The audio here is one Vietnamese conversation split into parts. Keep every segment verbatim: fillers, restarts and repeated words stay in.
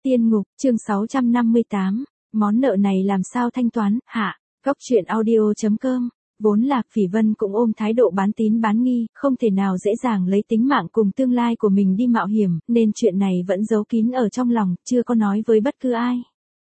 Tiên ngục, chương sáu trăm năm mươi tám, món nợ này làm sao thanh toán, hạ, góc truyện audio.com, vốn là Phỉ Vân cũng ôm thái độ bán tín bán nghi, không thể nào dễ dàng lấy tính mạng cùng tương lai của mình đi mạo hiểm, nên chuyện này vẫn giấu kín ở trong lòng, chưa có nói với bất cứ ai.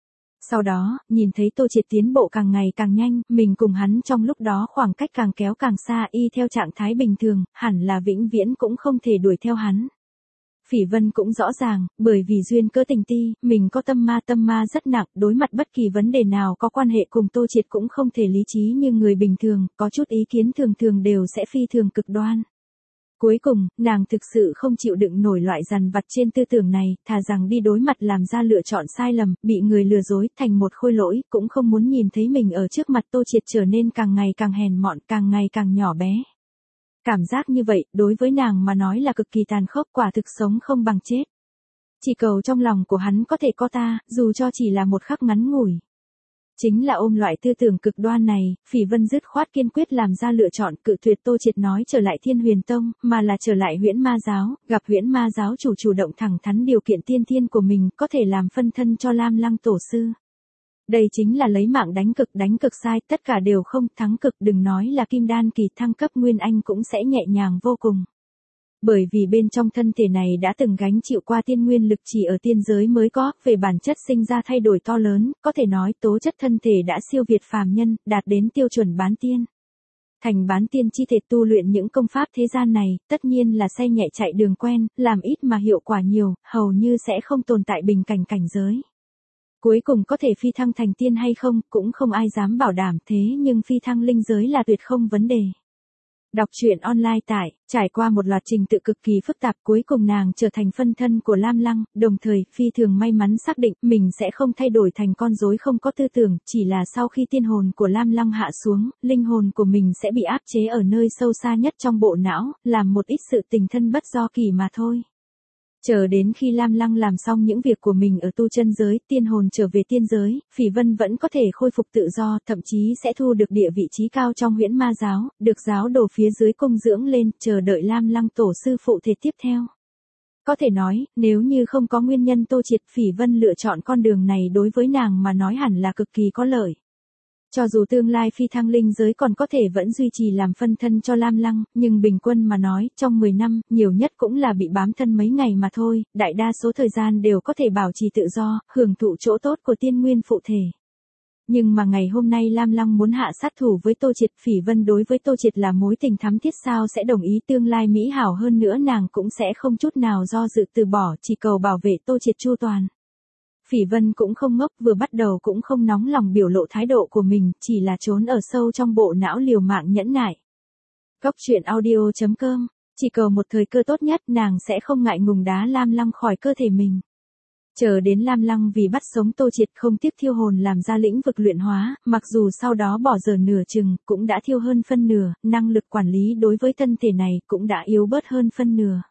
Sau đó, nhìn thấy Tô Triệt tiến bộ càng ngày càng nhanh, mình cùng hắn trong lúc đó khoảng cách càng kéo càng xa y theo trạng thái bình thường, hẳn là vĩnh viễn cũng không thể đuổi theo hắn. Phỉ Vân cũng rõ ràng, bởi vì duyên cớ tình ti, mình có tâm ma tâm ma rất nặng, đối mặt bất kỳ vấn đề nào có quan hệ cùng Tô Triệt cũng không thể lý trí như người bình thường, có chút ý kiến thường thường đều sẽ phi thường cực đoan. Cuối cùng, nàng thực sự không chịu đựng nổi loại dằn vặt trên tư tưởng này, thà rằng đi đối mặt làm ra lựa chọn sai lầm, bị người lừa dối, thành một khôi lỗi, cũng không muốn nhìn thấy mình ở trước mặt Tô Triệt trở nên càng ngày càng hèn mọn, càng ngày càng nhỏ bé. Cảm giác như vậy, đối với nàng mà nói là cực kỳ tàn khốc, quả thực sống không bằng chết. Chỉ cầu trong lòng của hắn có thể có ta, dù cho chỉ là một khắc ngắn ngủi. Chính là ôm loại tư tưởng cực đoan này, Phỉ Vân dứt khoát kiên quyết làm ra lựa chọn cự tuyệt Tô Triệt nói trở lại Thiên Huyền Tông, mà là trở lại Huyễn Ma Giáo, gặp Huyễn Ma Giáo chủ chủ động thẳng thắn điều kiện tiên thiên của mình, có thể làm phân thân cho Lam Lăng tổ sư. Đây chính là lấy mạng đánh cực, đánh cực sai, tất cả đều không, thắng cực, đừng nói là kim đan kỳ, thăng cấp nguyên anh cũng sẽ nhẹ nhàng vô cùng. Bởi vì bên trong thân thể này đã từng gánh chịu qua tiên nguyên lực chỉ ở tiên giới mới có, về bản chất sinh ra thay đổi to lớn, có thể nói tố chất thân thể đã siêu việt phàm nhân, đạt đến tiêu chuẩn bán tiên. Thành bán tiên chi thể tu luyện những công pháp thế gian này, tất nhiên là xe nhẹ chạy đường quen, làm ít mà hiệu quả nhiều, hầu như sẽ không tồn tại bình cảnh cảnh giới. Cuối cùng có thể phi thăng thành tiên hay không, cũng không ai dám bảo đảm, thế nhưng phi thăng linh giới là tuyệt không vấn đề. Đọc truyện online tại, trải qua một loạt trình tự cực kỳ phức tạp, cuối cùng nàng trở thành phân thân của Lam Lăng, đồng thời, phi thường may mắn xác định, mình sẽ không thay đổi thành con rối không có tư tưởng, chỉ là sau khi tiên hồn của Lam Lăng hạ xuống, linh hồn của mình sẽ bị áp chế ở nơi sâu xa nhất trong bộ não, làm một ít sự tình thân bất do kỳ mà thôi. Chờ đến khi Lam Lăng làm xong những việc của mình ở tu chân giới, tiên hồn trở về tiên giới, Phỉ Vân vẫn có thể khôi phục tự do, thậm chí sẽ thu được địa vị trí cao trong Huyễn Ma Giáo, được giáo đồ phía dưới cung dưỡng lên, chờ đợi Lam Lăng tổ sư phụ thể tiếp theo. Có thể nói, nếu như không có nguyên nhân Tô Triệt, Phỉ Vân lựa chọn con đường này đối với nàng mà nói hẳn là cực kỳ có lợi. Cho dù tương lai phi thăng linh giới còn có thể vẫn duy trì làm phân thân cho Lam Lăng, nhưng bình quân mà nói, trong mười năm, nhiều nhất cũng là bị bám thân mấy ngày mà thôi, đại đa số thời gian đều có thể bảo trì tự do, hưởng thụ chỗ tốt của tiên nguyên phụ thể. Nhưng mà ngày hôm nay Lam Lăng muốn hạ sát thủ với Tô Triệt, Phỉ Vân đối với Tô Triệt là mối tình thắm thiết, sao sẽ đồng ý, tương lai mỹ hảo hơn nữa nàng cũng sẽ không chút nào do dự từ bỏ, chỉ cầu bảo vệ Tô Triệt chu toàn. Phỉ Vân cũng không ngốc, vừa bắt đầu cũng không nóng lòng biểu lộ thái độ của mình, chỉ là trốn ở sâu trong bộ não liều mạng nhẫn nại. Góc truyện audio.com, chỉ cầu một thời cơ tốt nhất, nàng sẽ không ngại ngùng đá Lam Lăng khỏi cơ thể mình. Chờ đến Lam Lăng vì bắt sống Tô Triệt không tiếc thiêu hồn làm ra lĩnh vực luyện hóa, mặc dù sau đó bỏ giờ nửa chừng, cũng đã thiêu hơn phân nửa, năng lực quản lý đối với thân thể này cũng đã yếu bớt hơn phân nửa.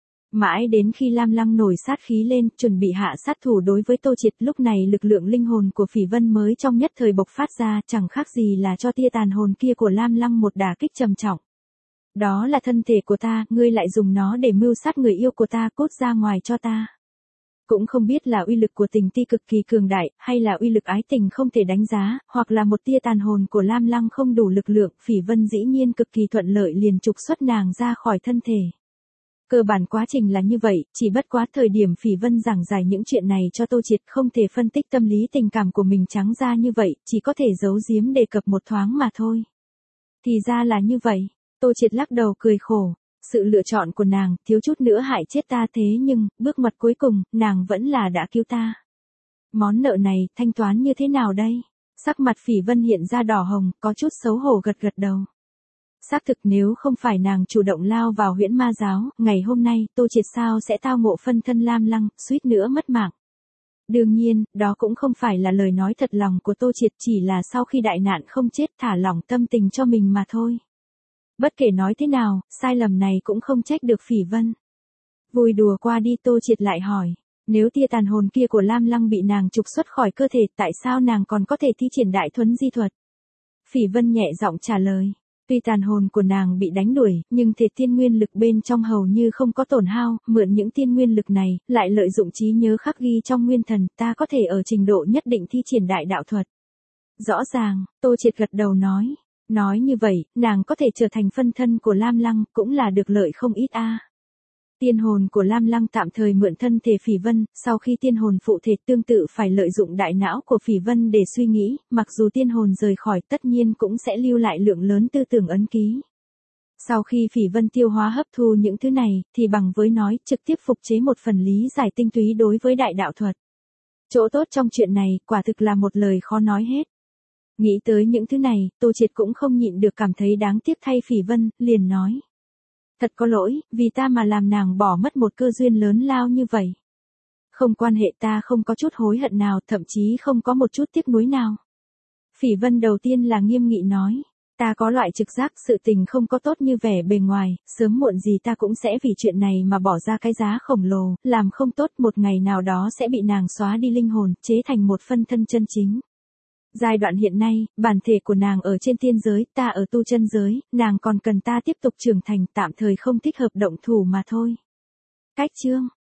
Mãi đến khi Lam Lăng nổi sát khí lên, chuẩn bị hạ sát thủ đối với Tô Triệt, lúc này lực lượng linh hồn của Phỉ Vân mới trong nhất thời bộc phát ra, chẳng khác gì là cho tia tàn hồn kia của Lam Lăng một đả kích trầm trọng. Đó là thân thể của ta, ngươi lại dùng nó để mưu sát người yêu của ta, cút ra ngoài cho ta. Cũng không biết là uy lực của tình ti cực kỳ cường đại, hay là uy lực ái tình không thể đánh giá, hoặc là một tia tàn hồn của Lam Lăng không đủ lực lượng, Phỉ Vân dĩ nhiên cực kỳ thuận lợi liền trục xuất nàng ra khỏi thân thể. Cơ bản quá trình là như vậy, chỉ bất quá thời điểm Phỉ Vân giảng giải những chuyện này cho Tô Triệt không thể phân tích tâm lý tình cảm của mình trắng ra như vậy, chỉ có thể giấu giếm đề cập một thoáng mà thôi. Thì ra là như vậy, Tô Triệt lắc đầu cười khổ, sự lựa chọn của nàng, thiếu chút nữa hại chết ta, thế nhưng, bước ngoặt cuối cùng, nàng vẫn là đã cứu ta. Món nợ này, thanh toán như thế nào đây? Sắc mặt Phỉ Vân hiện ra đỏ hồng, có chút xấu hổ gật gật đầu. Xác thực nếu không phải nàng chủ động lao vào Huyễn Ma Giáo, ngày hôm nay, Tô Triệt sao sẽ tao ngộ phân thân Lam Lăng, suýt nữa mất mạng. Đương nhiên, đó cũng không phải là lời nói thật lòng của Tô Triệt, chỉ là sau khi đại nạn không chết thả lỏng tâm tình cho mình mà thôi. Bất kể nói thế nào, sai lầm này cũng không trách được Phỉ Vân. Vui đùa qua đi, Tô Triệt lại hỏi, nếu tia tàn hồn kia của Lam Lăng bị nàng trục xuất khỏi cơ thể, tại sao nàng còn có thể thi triển đại thuấn di thuật? Phỉ Vân nhẹ giọng trả lời. Tuy tàn hồn của nàng bị đánh đuổi, nhưng thể tiên nguyên lực bên trong hầu như không có tổn hao, mượn những tiên nguyên lực này, lại lợi dụng trí nhớ khắc ghi trong nguyên thần, ta có thể ở trình độ nhất định thi triển đại đạo thuật. Rõ ràng, Tô Triệt gật đầu nói. Nói như vậy, nàng có thể trở thành phân thân của Lam Lăng, cũng là được lợi không ít a. Tiên hồn của Lam Lăng tạm thời mượn thân thể Phỉ Vân, sau khi tiên hồn phụ thể tương tự phải lợi dụng đại não của Phỉ Vân để suy nghĩ, mặc dù tiên hồn rời khỏi tất nhiên cũng sẽ lưu lại lượng lớn tư tưởng ấn ký. Sau khi Phỉ Vân tiêu hóa hấp thu những thứ này, thì bằng với nói trực tiếp phục chế một phần lý giải tinh túy đối với đại đạo thuật. Chỗ tốt trong chuyện này quả thực là một lời khó nói hết. Nghĩ tới những thứ này, Tô Triệt cũng không nhịn được cảm thấy đáng tiếc thay Phỉ Vân, liền nói. Thật có lỗi, vì ta mà làm nàng bỏ mất một cơ duyên lớn lao như vậy. Không quan hệ, ta không có chút hối hận nào, thậm chí không có một chút tiếc nuối nào. Phỉ Vân đầu tiên là nghiêm nghị nói. Ta có loại trực giác sự tình không có tốt như vẻ bề ngoài, sớm muộn gì ta cũng sẽ vì chuyện này mà bỏ ra cái giá khổng lồ, làm không tốt một ngày nào đó sẽ bị nàng xóa đi linh hồn, chế thành một phân thân chân chính. Giai đoạn hiện nay, bản thể của nàng ở trên tiên giới, ta ở tu chân giới, nàng còn cần ta tiếp tục trưởng thành, tạm thời không thích hợp động thủ mà thôi. Cách chương